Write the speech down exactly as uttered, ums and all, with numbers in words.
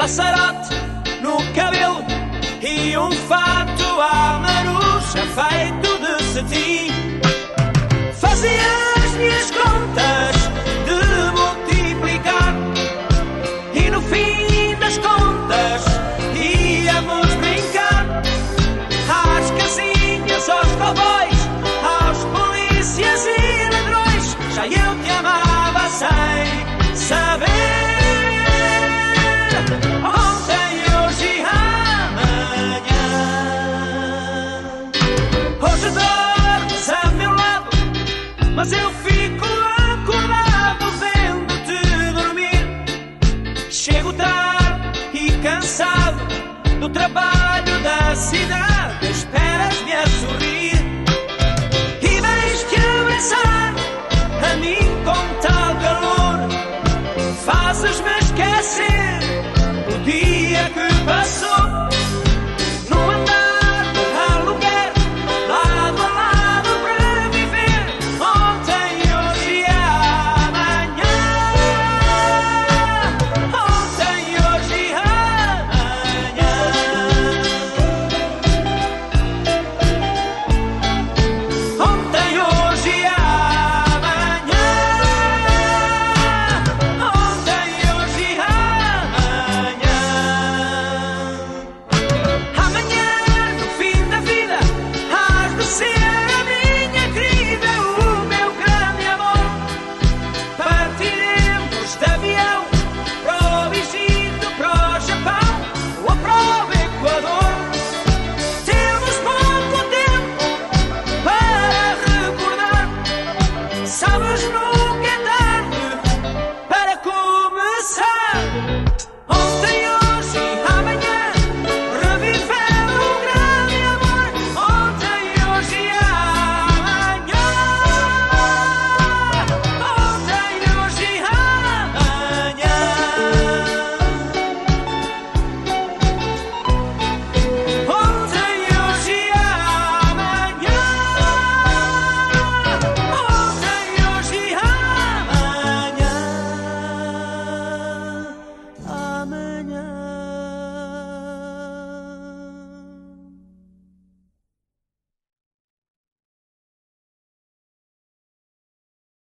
laçarote no cabelo e um fato à marucha feito de cetim. Fazia as minhas contas de multiplicar e no fim das contas íamos brincar às casinhas, aos cowboys, aos polícias e ladrões. Já eu te amava sem saber. Ontem, hoje e amanhã. Hoje dormes a meu lado, mas eu fico acordado vendo-te dormir. Chego tarde e cansado do trabalho da cidade. Esperas-me a sorrir.